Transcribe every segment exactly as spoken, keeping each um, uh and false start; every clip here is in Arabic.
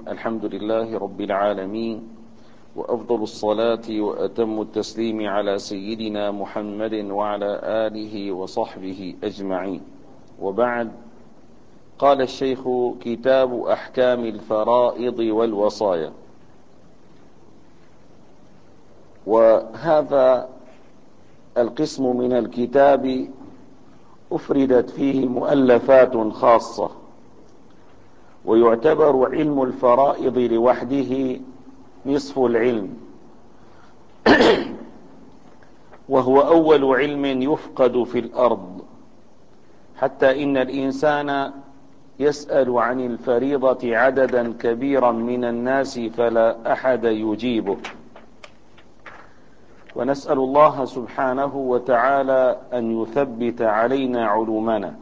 الحمد لله رب العالمين، وأفضل الصلاة وأتم التسليم على سيدنا محمد وعلى آله وصحبه أجمعين. وبعد، قال الشيخ: كتاب أحكام الفرائض والوصايا. وهذا القسم من الكتاب أفردت فيه مؤلفات خاصة، ويعتبر علم الفرائض لوحده نصف العلم، وهو أول علم يفقد في الأرض، حتى إن الإنسان يسأل عن الفريضة عددا كبيرا من الناس فلا أحد يجيبه. ونسأل الله سبحانه وتعالى أن يثبت علينا علومنا،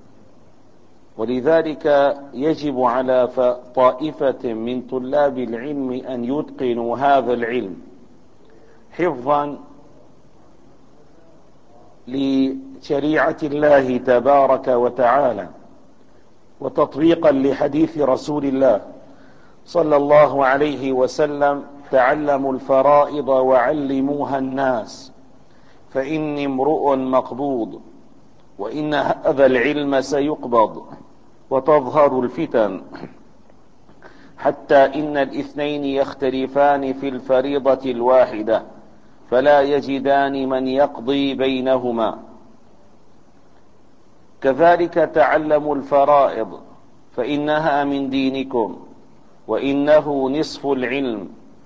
ولذلك يجب على طائفة من طلاب العلم أن يتقنوا هذا العلم حفظا لشريعة الله تبارك وتعالى، وتطبيقا لحديث رسول الله صلى الله عليه وسلم: تعلموا الفرائض وعلموها الناس، فإني امرؤ مقبوض، وإن هذا العلم سيقبض، وتظهر الفتن، حتى إن الاثنين يختلفان في الفريضة الواحدة، فلا يجدان من يقضي بينهما. كذلك تعلموا الفرائض، فإنها من دينكم، وإنه نصف العلم،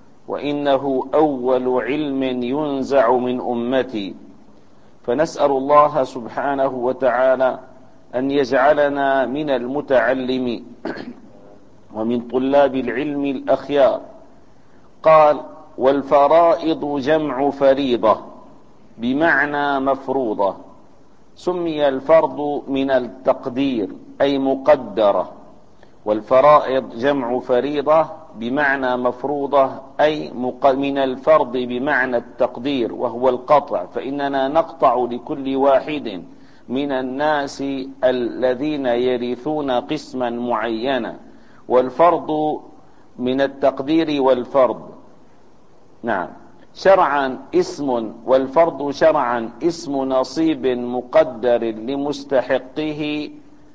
وإنه أول علم ينزع من أمتي. فنسأل الله سبحانه وتعالى أن يجعلنا من المتعلمين ومن طلاب العلم الأخيار. قال: والفرائض جمع فريضة بمعنى مفروضة. سمي الفرض من التقدير أي مقدرة، والفرائض جمع فريضة بمعنى مفروضة أي من الفرض بمعنى التقدير، وهو القطع، فإننا نقطع لكل واحد من الناس الذين يرثون قسما معينا. والفرض من التقدير والفرض، نعم، شرعا اسم، والفرض شرعا اسم نصيب مقدر لمستحقه.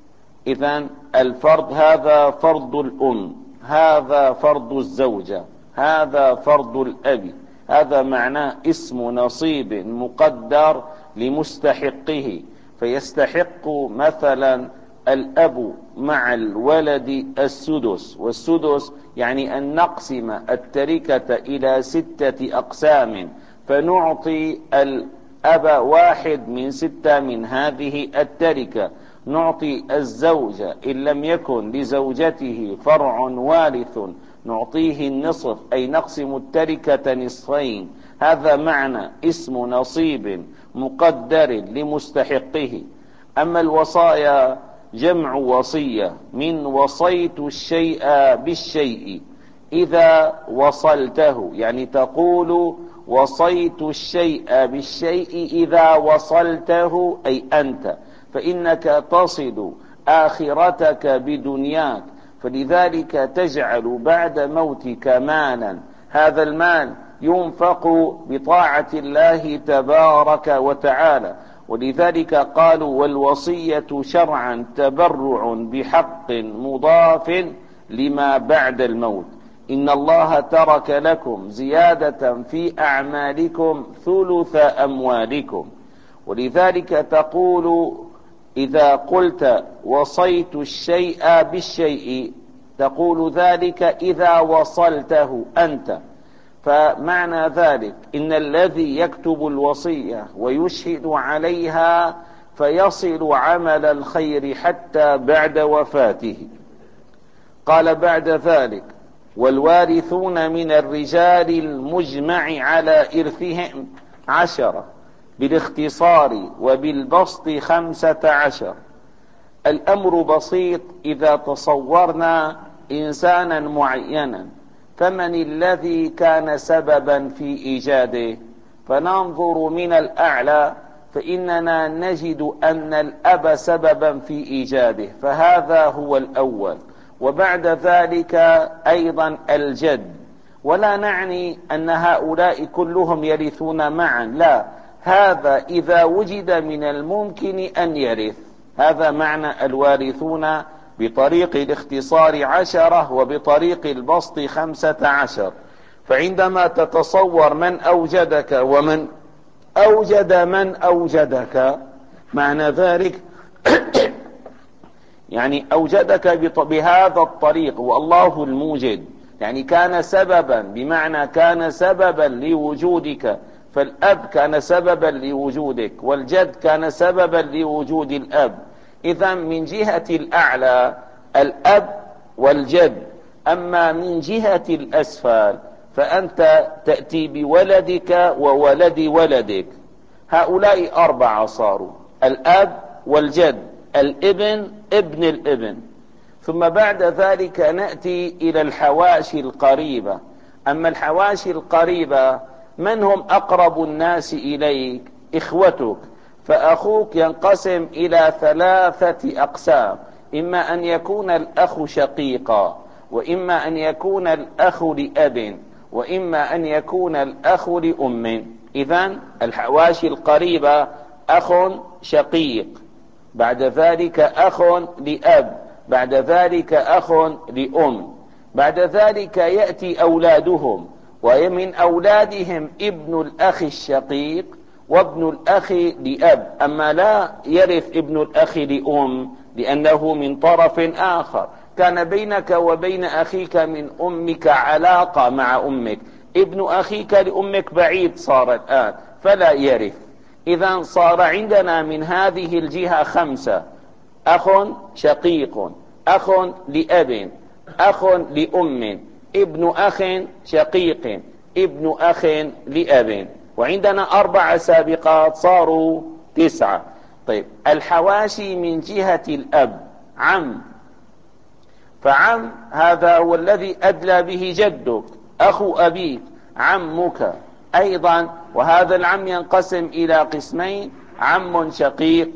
إذن الفرض هذا فرض الأم، هذا فرض الزوجة، هذا فرض الأب، هذا معناه اسم نصيب مقدر لمستحقه. فيستحق مثلا الأب مع الولد السدس، والسدس يعني أن نقسم التركة إلى ستة أقسام، فنعطي الأب واحد من ستة من هذه التركة. نعطي الزوجة إن لم يكن لزوجته فرع وارث نعطيه النصف، أي نقسم التركة نصفين. هذا معنى اسم نصيب مقدر لمستحقه. أما الوصايا جمع وصية، من وصيت الشيء بالشيء إذا وصلته، يعني تقول وصيت الشيء بالشيء إذا وصلته، أي أنت، فإنك تصل آخرتك بدنياك، فلذلك تجعل بعد موتك مالا، هذا المال ينفق بطاعة الله تبارك وتعالى. ولذلك قالوا: والوصية شرعا تبرع بحق مضاف لما بعد الموت، إن الله ترك لكم زيادة في أعمالكم ثلث أموالكم. ولذلك تقول إذا قلت وصيت الشيء بالشيء، تقول ذلك إذا وصلته أنت. فمعنى ذلك إن الذي يكتب الوصية ويشهد عليها فيصل عمل الخير حتى بعد وفاته. قال بعد ذلك: والوارثون من الرجال المجمع على إرثهم عشرة، بالاختصار وبالبسط خمسة عشر. الأمر بسيط إذا تصورنا إنسانا معينا، فمن الذي كان سببا في إيجاده؟ فننظر من الأعلى فإننا نجد أن الأب سببا في إيجاده، فهذا هو الأول. وبعد ذلك أيضا الجد. ولا نعني أن هؤلاء كلهم يرثون معا، لا، هذا إذا وجد من الممكن أن يرث. هذا معنى الوارثون بطريق الاختصار عشرة وبطريق البسط خمسة عشر. فعندما تتصور من أوجدك ومن أوجد من أوجدك، معنى ذلك يعني أوجدك بهذا الطريق والله الموجد، يعني كان سببا، بمعنى كان سببا لوجودك، فالأب كان سببا لوجودك والجد كان سببا لوجود الأب. إذا من جهة الأعلى الأب والجد، أما من جهة الأسفل فأنت تأتي بولدك وولد ولدك. هؤلاء أربعة صاروا: الأب والجد، الابن، ابن الابن. ثم بعد ذلك نأتي إلى الحواشي القريبة. أما الحواشي القريبة من هم أقرب الناس إليك؟ إخوتك. فأخوك ينقسم إلى ثلاثة أقسام: إما أن يكون الأخ شقيقا، وإما أن يكون الأخ لأب، وإما أن يكون الأخ لأم. إذن الحواشي القريبة: أخ شقيق، بعد ذلك أخ لأب، بعد ذلك أخ لأم، بعد ذلك يأتي أولادهم، ومن أولادهم ابن الأخ الشقيق وابن الأخ لأب. أما لا يرث ابن الأخ لأم لأنه من طرف آخر، كان بينك وبين أخيك من أمك علاقة مع أمك، ابن أخيك لأمك بعيد صار الآن فلا يرث. إذا صار عندنا من هذه الجهة خمسة: أخ شقيق، أخ لأب، أخ لأم، ابن أخ شقيق، ابن أخ لأب. وعندنا أربع سابقات صاروا تسعة. طيب، الحواشي من جهة الأب: عم، فعم هذا هو الذي أدلى به جدك، أخو أبيك، عمك أيضا. وهذا العم ينقسم إلى قسمين: عم شقيق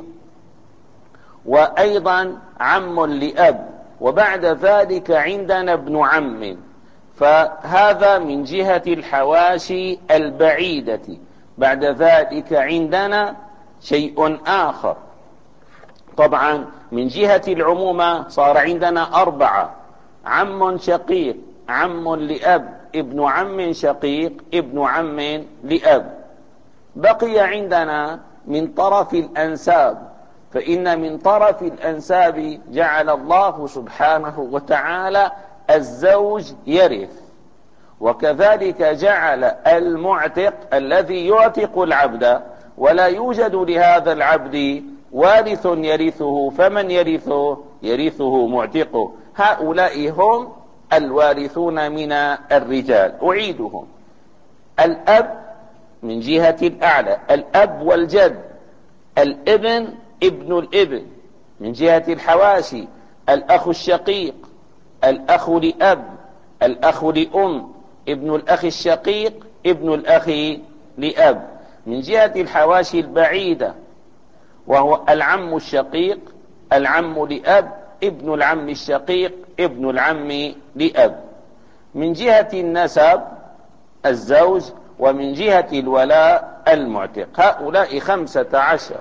وأيضا عم لأب. وبعد ذلك عندنا ابن عم، فهذا من جهة الحواشي البعيدة. بعد ذلك عندنا شيء آخر. طبعا من جهة العمومة صار عندنا أربعة: عم شقيق، عم لأب، ابن عم شقيق، ابن عم لأب. بقي عندنا من طرف الأنساب، فإن من طرف الأنساب جعل الله سبحانه وتعالى الزوج يرث، وكذلك جعل المعتق الذي يعتق العبد ولا يوجد لهذا العبد وارث يرثه، فمن يرثه؟ يرثه معتقه. هؤلاء هم الوارثون من الرجال. أعيدهم: الأب من جهة الأعلى الأب والجد، الابن ابن الابن، من جهة الحواشي الأخ الشقيق، الأخ لأب، الأخ لأم، ابن الأخ الشقيق، ابن الأخ لأب. من جهة الحواشي البعيدة وهو العم الشقيق، العم لأب، ابن العم الشقيق، ابن العم لأب. من جهة النسب الزوج، ومن جهة الولاء المعتق. هؤلاء خمسة عشر.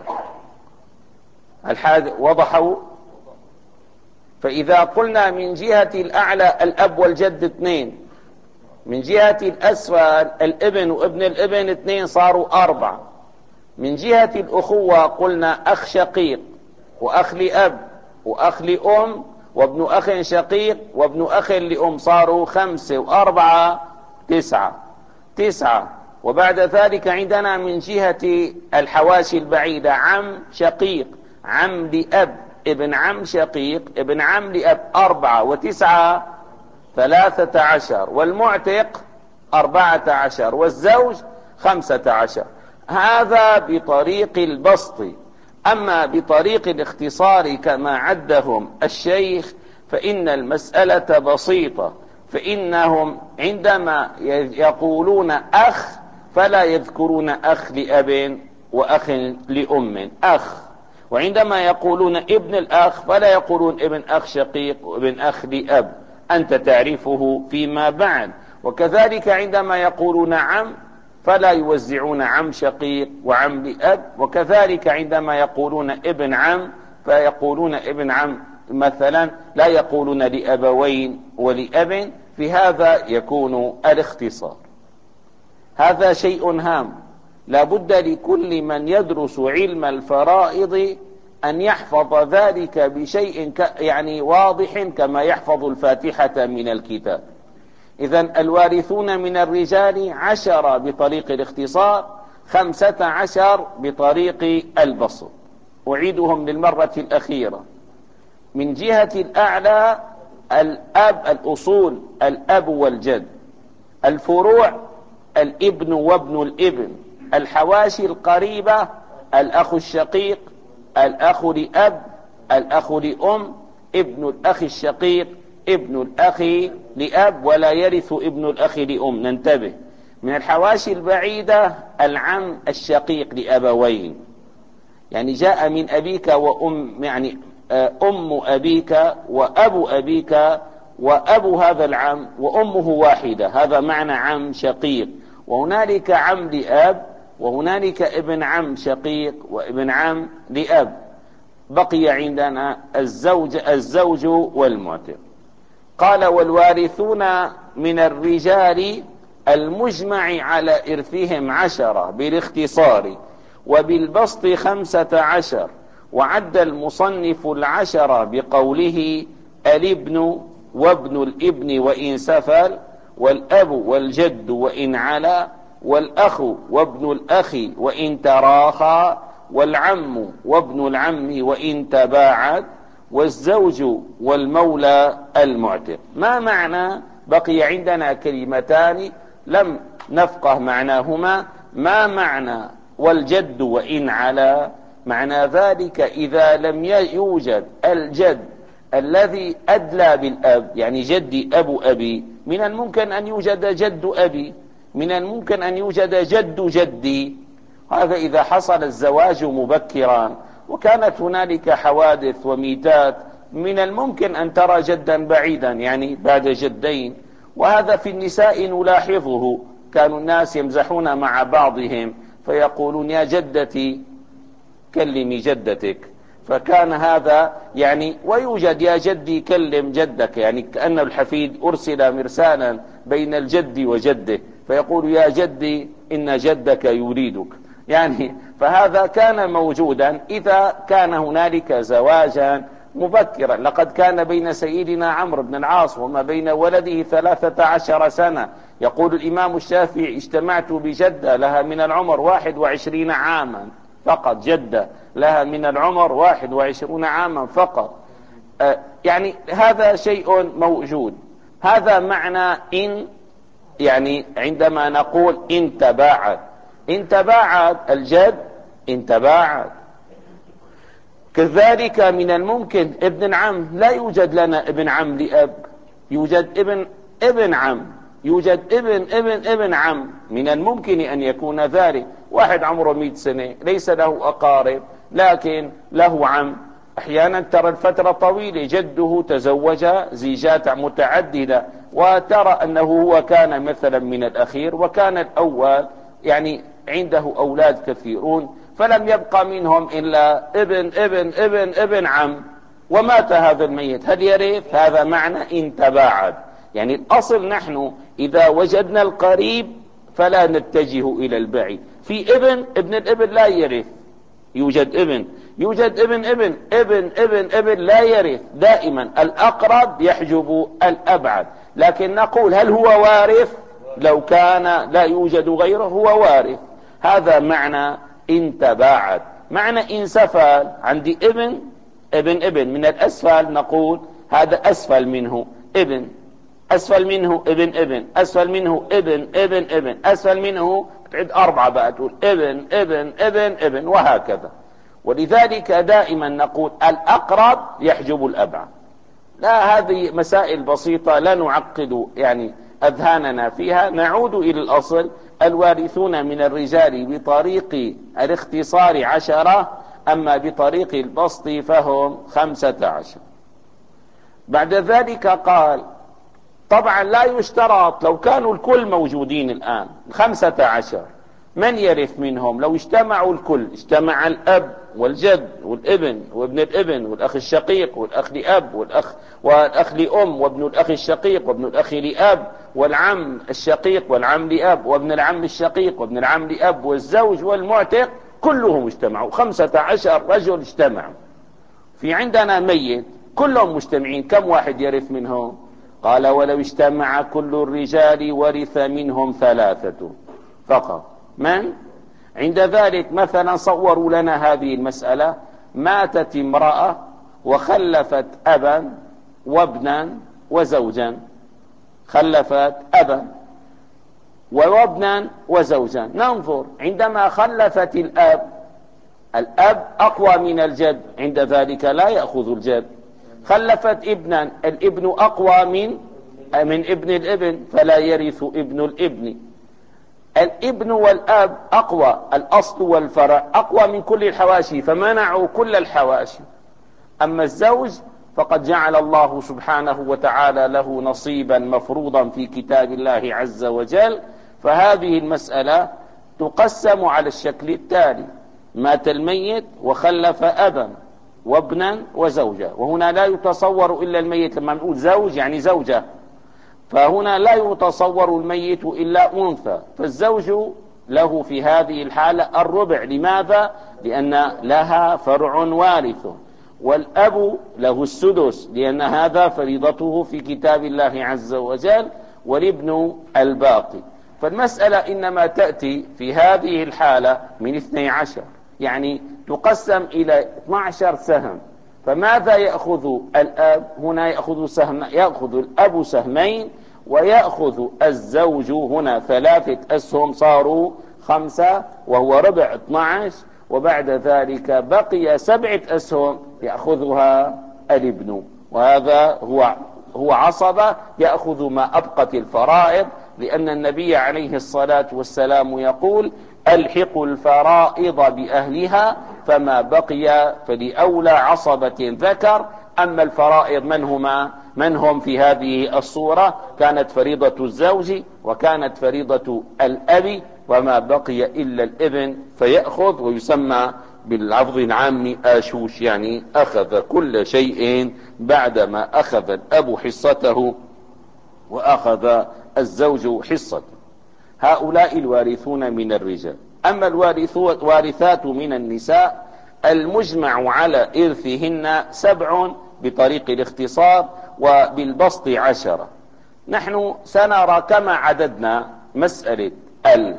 الحاد وضحوا؟ فإذا قلنا من جهة الأعلى الأب والجد اثنين، من جهة الأسفل الابن وابن الابن اثنين، صاروا أربعة. من جهة الأخوة قلنا أخ شقيق وأخ لأب وأخ لأم وابن أخ شقيق وابن أخ لأم، صاروا خمسة وأربعة تسعة. تسعة. وبعد ذلك عندنا من جهة الحواشي البعيدة عم شقيق، عم لأب، ابن عم شقيق، ابن عم لأب، أربعة وتسعة ثلاثة عشر، والمعتق أربعة عشر، والزوج خمسة عشر. هذا بطريق البسط. أما بطريق الاختصار كما عدهم الشيخ فإن المسألة بسيطة، فإنهم عندما يقولون أخ فلا يذكرون أخ لأب وأخ لأم، أخ. وعندما يقولون ابن الأخ فلا يقولون ابن أخ شقيق وابن أخ لأب، أنت تعرفه فيما بعد. وكذلك عندما يقولون عم فلا يوزعون عم شقيق وعم لأب، وكذلك عندما يقولون ابن عم فيقولون ابن عم مثلا، لا يقولون لأبوين ولأب، في هذا يكون الاختصار. هذا شيء هام، لا بد لكل من يدرس علم الفرائض أن يحفظ ذلك بشيء يعني واضح كما يحفظ الفاتحة من الكتاب. إذن الوارثون من الرجال عشرة بطريق الاختصار، خمسة عشر بطريق البسط. أعيدهم للمرة الأخيرة. من جهة الأعلى الأب، الأصول الأب والجد، الفروع الابن وابن الابن، الحواشي القريبة الأخ الشقيق، الأخ لأب، الأخ لأم، ابن الأخ الشقيق، ابن الأخ لأب، ولا يرث ابن الأخ لأم. ننتبه. من الحواشي البعيدة العم الشقيق لأبوين، يعني جاء من أبيك وأم، يعني أم أبيك وأبو أبيك وأبو هذا العم وأمه واحدة، هذا معنى عم شقيق. وهنالك عم لأب، وهنالك ابن عم شقيق وابن عم لأب. بقي عندنا الزوج الزوج والمعتق. قال والوارثون من الرجال المجمع على إرثهم عشرة بالاختصار، وبالبسط خمسة عشر. وعد المصنف العشرة بقوله الابن وابن الابن وإن سفل، والأب والجد وإن علا، والأخ وابن الأخ وإن تراخى، والعم وابن العم وإن تباعد، والزوج والمولى المعتق. ما معنى؟ بقي عندنا كلمتان لم نفقه معناهما. ما معنى والجد وإن علا؟ معنى ذلك إذا لم يوجد الجد الذي أدلى بالأب، يعني جدي أبو أبي، من الممكن أن يوجد جد أبي، من الممكن أن يوجد جد جدي. هذا إذا حصل الزواج مبكرا وكانت هنالك حوادث وميتات، من الممكن أن ترى جدا بعيدا يعني بعد جدين. وهذا في النساء نلاحظه، كانوا الناس يمزحون مع بعضهم فيقولون يا جدتي كلمي جدتك، فكان هذا يعني. ويوجد يا جدي كلم جدك، يعني كأن الحفيد أرسل مرسالا بين الجد وجده، فيقول يا جدي إن جدك يريدك يعني. فهذا كان موجودا إذا كان هنالك زواجا مبكرا. لقد كان بين سيدنا عمرو بن العاص وما بين ولده ثلاثة عشر سنة. يقول الإمام الشافعي اجتمعت بجدة لها من العمر واحد وعشرين عاما فقط، جدة لها من العمر واحد وعشرون عاما فقط. آه يعني هذا شيء موجود. هذا معنى إن، يعني عندما نقول إن تباعد، إن تباعد الجد، إن تباعد. كذلك من الممكن ابن العم، لا يوجد لنا ابن عم لأب، يوجد ابن ابن عم، يوجد ابن ابن ابن عم. من الممكن أن يكون ذلك واحد عمره مئة سنة ليس له أقارب لكن له عم. أحيانا ترى الفترة طويلة، جده تزوج زيجات متعددة، وترى أنه هو كان مثلا من الأخير وكان الأول، يعني عنده أولاد كثيرون، فلم يبقى منهم إلا ابن ابن ابن ابن عم، ومات هذا الميت، هل يرث؟ هذا معنى إن تباعد. يعني الأصل نحن إذا وجدنا القريب فلا نتجه إلى البعيد. في ابن ابن الابن لا يرث، يوجد ابن، يوجد ابن ابن ابن ابن ابن لا يرث. دائما الأقرب يحجب الأبعد. لكن نقول هل هو وارث؟ لو كان لا يوجد غيره هو وارث. هذا معنى إن تباعد. معنى إن سفل، عندي ابن ابن ابن من الأسفل، نقول هذا أسفل منه ابن، أسفل منه ابن ابن، أسفل منه ابن ابن ابن، أسفل منه تعد أربعة بقى، تقول ابن ابن ابن ابن، وهكذا. ولذلك دائما نقول الأقرب يحجب الأبعد. لا، هذه مسائل بسيطة لا نعقد يعني أذهاننا فيها. نعود إلى الأصل. الوارثون من الرجال بطريق الاختصار عشرة، أما بطريق البسط فهم خمسة عشر. بعد ذلك قال طبعا لا يشترط لو كانوا الكل موجودين الآن خمسة عشر من يرث منهم؟ لو اجتمعوا الكل، اجتمع الأب والجد والابن وابن الابن والأخ الشقيق والأخ لأب والأخ والأخ لأم وابن الأخ الشقيق وابن الأخ لأب والعم الشقيق والعم لأب وابن العم الشقيق وابن العم لأب والزوج والمعتق، كلهم اجتمعوا خمسة عشر رجل اجتمعوا. في عندنا ميت كلهم مجتمعين، كم واحد يرث منهم؟ قال ولو اجتمع كل الرجال ورث منهم ثلاثة فقط. من؟ عند ذلك مثلا صوروا لنا هذه المسألة: ماتت امرأة وخلفت أبا وابنا وزوجا، خلفت أبا وابنا وزوجا. ننظر عندما خلفت الأب، الأب أقوى من الجد، عند ذلك لا يأخذ الجد. خلفت ابنا، الابن أقوى من من ابن الابن فلا يرث ابن الابن. الابن والأب أقوى، الأصل والفرع أقوى من كل الحواشي فمنعوا كل الحواشي. أما الزوج فقد جعل الله سبحانه وتعالى له نصيبا مفروضا في كتاب الله عز وجل. فهذه المسألة تقسم على الشكل التالي: مات الميت وخلف أبا وابنا وزوجة، وهنا لا يتصور إلا الميت، لما نقول زوج يعني زوجة، فهنا لا يتصور الميت إلا أنثى، فالزوج له في هذه الحالة الربع. لماذا؟ لأن لها فرع وارث. والأب له السدس لأن هذا فريضته في كتاب الله عز وجل، والابن الباقي. فالمسألة إنما تأتي في هذه الحالة من اثني عشر، يعني تقسم إلى اثني عشر سهم. فماذا يأخذ الأب؟ هنا يأخذ سهم، يأخذ الأب سهمين، ويأخذ الزوج هنا ثلاثة أسهم، صاروا خمسة وهو ربع اثني عشر. وبعد ذلك بقي سبعة أسهم يأخذها الابن، وهذا هو هو عصبة يأخذ ما أبقت الفرائض، لأن النبي عليه الصلاة والسلام يقول: ألحقوا الفرائض بأهلها فما بقي فلأولى عصبة ذكر. أما الفرائض من هما؟ من هم في هذه الصورة؟ كانت فريضة الزوج وكانت فريضة الأب، وما بقي إلا الابن فيأخذ، ويسمى باللفظ العام آشوش، يعني أخذ كل شيء بعدما أخذ الأب حصته وأخذ الزوج حصته. هؤلاء الوارثون من الرجال. أما الوارثات من النساء المجمع على إرثهن سبع بطريق الاختصار، وبالبسط عشرة. نحن سنرى كما عددنا مسألة ال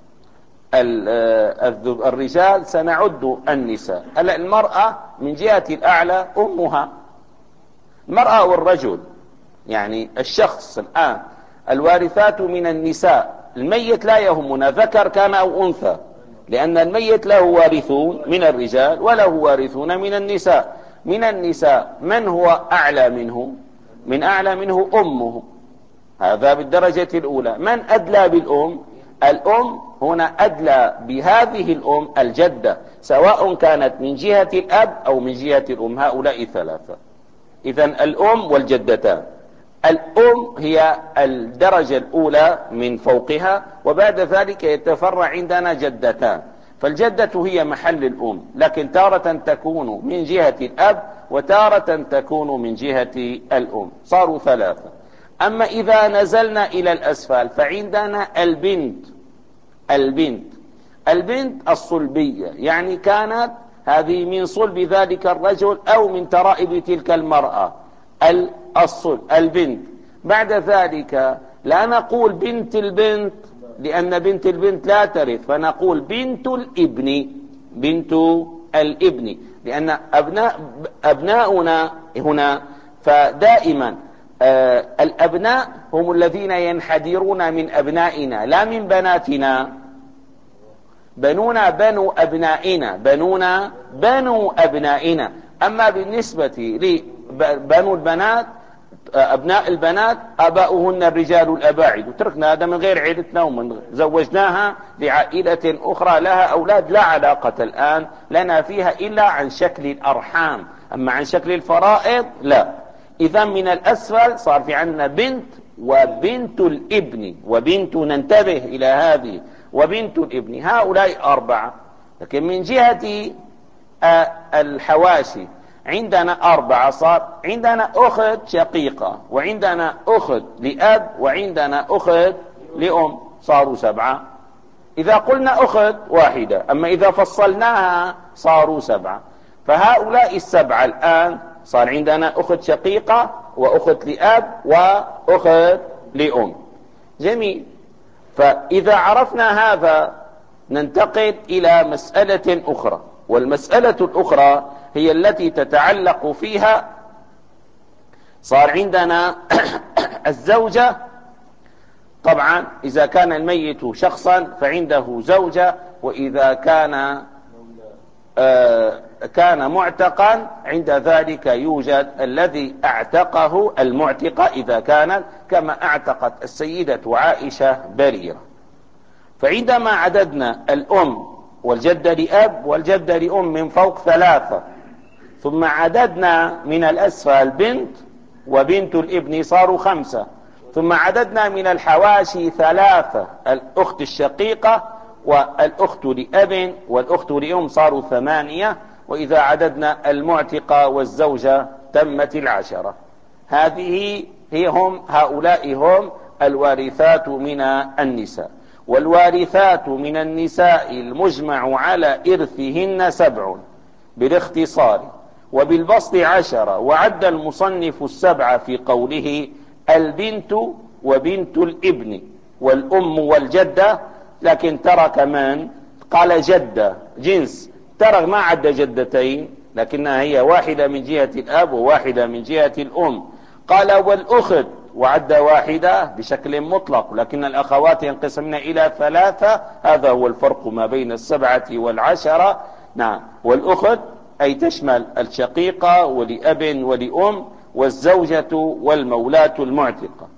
الرجال سنعد النساء. المرأة من جهة الأعلى أمها، المرأة والرجل يعني الشخص الآن. الوارثات من النساء، الميت لا يهمنا ذكر كان أو أنثى، لأن الميت له وارثون من الرجال وله وارثون من النساء. من النساء من هو أعلى منه؟ من أعلى منه أمه، هذا بالدرجة الأولى. من أدلى بالأم؟ الأم هنا أدلى بهذه الأم الجدة، سواء كانت من جهة الأب أو من جهة الأم، هؤلاء ثلاثة. إذن الأم والجدتان. الأم هي الدرجة الأولى من فوقها، وبعد ذلك يتفرع عندنا جدتان. فالجدة هي محل الأم، لكن تارة تكون من جهة الأب وتارة تكون من جهة الأم، صاروا ثلاثة. أما إذا نزلنا إلى الأسفل فعندنا البنت. البنت البنت الصلبية، يعني كانت هذه من صلب ذلك الرجل أو من ترائب تلك المرأة، الصلب البنت. بعد ذلك لا نقول بنت البنت، لأن بنت البنت لا ترث، فنقول بنت الابن. بنت الابن، لأن أبناء أبناؤنا هنا فدائما آه الأبناء هم الذين ينحدرون من أبنائنا لا من بناتنا. بنونا بنو أبنائنا، بنونا بنو أبنائنا. أما بالنسبة لبنو البنات أبناء البنات آباؤهن الرجال الأباعد، وتركنا هذا من غير عيلتنا ومن زوجناها لعائلة أخرى لها أولاد لا علاقة الآن لنا فيها إلا عن شكل الأرحام، أما عن شكل الفرائض لا. إذا من الأسفل صار في عندنا بنت وبنت الابن، وبنت ننتبه إلى هذه، وبنت الابن، هؤلاء أربعة. لكن من جهة الحواشي عندنا أربعة، صار عندنا أخت شقيقة، وعندنا أخت لأب، وعندنا أخت لأم، صاروا سبعة. إذا قلنا أخت واحدة، أما إذا فصلناها صاروا سبعة. فهؤلاء السبعة الآن صار عندنا أخت شقيقة وأخت لأب وأخت لأم. جميل. فإذا عرفنا هذا ننتقل إلى مسألة أخرى، والمسألة الأخرى هي التي تتعلق فيها صار عندنا الزوجة. طبعا إذا كان الميت شخصا فعنده زوجة، وإذا كان آه كان معتقا عند ذلك يوجد الذي اعتقه المعتقة، إذا كان كما اعتقت السيدة عائشة بريرة. فعندما عددنا الأم والجدة لأب والجدة لأم من فوق ثلاثة، ثم عددنا من الأسفل بنت وبنت الابن صاروا خمسة، ثم عددنا من الحواشي ثلاثة، الأخت الشقيقة والأخت لأب والأخت لأم صاروا ثمانية، وإذا عددنا المعتقة والزوجة تمت العشرة. هذه هي هم هؤلاء هم الوارثات من النساء. والوارثات من النساء المجمع على إرثهن سبع بالاختصار، وبالبسط عشرة، وعد المصنف السبعة في قوله البنت وبنت الابن والأم والجدة، لكن ترك من؟ قال جدة جنس، ترك ما عد جدتين، لكنها هي واحدة من جهة الأب وواحدة من جهة الأم. قال والأخت، وعد واحدة بشكل مطلق، لكن الأخوات ينقسمن إلى ثلاثة، هذا هو الفرق ما بين السبعة والعشرة. نعم. والأخت أي تشمل الشقيقة ولأب ولأم والزوجة والمولاة المعتقة.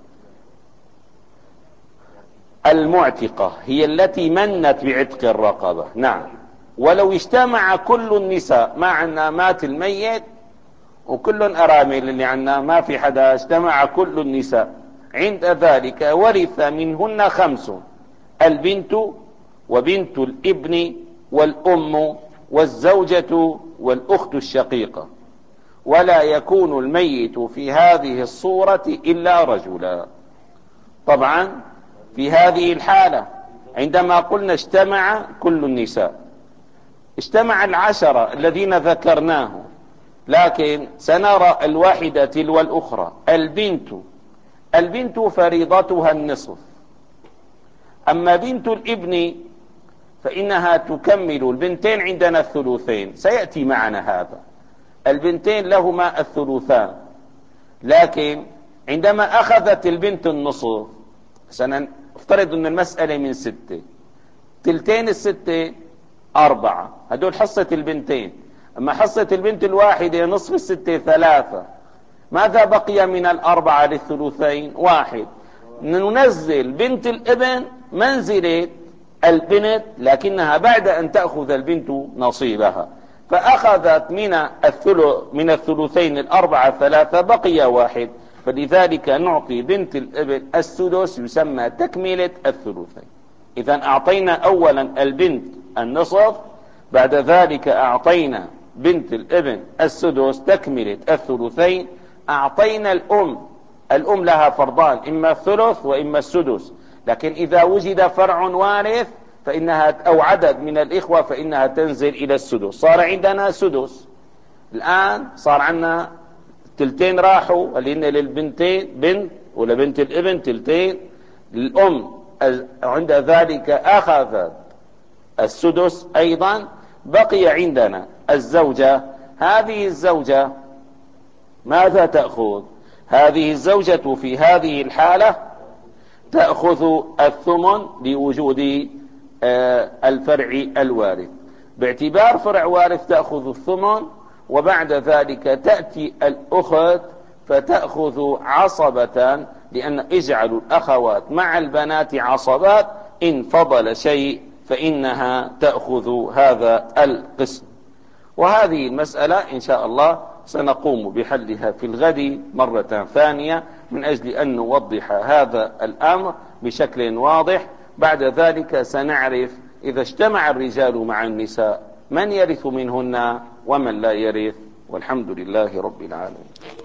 المعتقة هي التي منت بعتق الرقبة. نعم. ولو اجتمع كل النساء، ما عنا مات الميت وكل أرامل اللي عنا، ما في حدا، اجتمع كل النساء، عند ذلك ورث منهن خمس: البنت وبنت الابن والأم والزوجة والأخت الشقيقة. ولا يكون الميت في هذه الصورة إلا رجلا. طبعا في هذه الحالة عندما قلنا اجتمع كل النساء، اجتمع العشرة الذين ذكرناه، لكن سنرى الواحدة تلو الأخرى. البنت البنت فريضتها النصف، أما بنت الابن فإنها تكمل. البنتين عندنا الثلثين، سيأتي معنا هذا. البنتين لهما الثلثان، لكن عندما أخذت البنت النصف، سنفترض أن المسألة من ستة، تلتين الستة أربعة، هدول حصة البنتين. أما حصة البنت الواحدة نصف الستة ثلاثة، ماذا بقي من الأربعة للثلثين؟ واحد. ننزل بنت الابن منزلة البنت، لكنها بعد أن تأخذ البنت نصيبها، فأخذت من الثلث من الثلثين الأربعة ثلاثة، بقي واحد، فلذلك نعطي بنت الابن السدس، يسمى تكملة الثلثين. إذا أعطينا أولا البنت النصف، بعد ذلك أعطينا بنت الابن السدس تكملة الثلثين، أعطينا الأم، الأم لها فرضان، إما الثلث وإما السدس، لكن إذا وجد فرع وارث فإنها أو عدد من الإخوة فإنها تنزل إلى السدس. صار عندنا سدس الآن، صار عندنا تلتين راحوا، لأن للبنتين بنت ولبنت الابن تلتين، الأم عند ذلك أخذت السدس أيضا. بقي عندنا الزوجة. هذه الزوجة ماذا تأخذ؟ هذه الزوجة في هذه الحالة تأخذ الثمن لوجود الفرع الوارث، باعتبار فرع وارث تأخذ الثمن، وبعد ذلك تأتي الأخت فتأخذ عصبة، لأن اجعلوا الأخوات مع البنات عصبات، إن فضل شيء فإنها تأخذ هذا القسم. وهذه المسألة إن شاء الله سنقوم بحلها في الغد مرة ثانية، من أجل أن نوضح هذا الأمر بشكل واضح. بعد ذلك سنعرف إذا اجتمع الرجال مع النساء من يرث منهن ومن لا يرث، والحمد لله رب العالمين.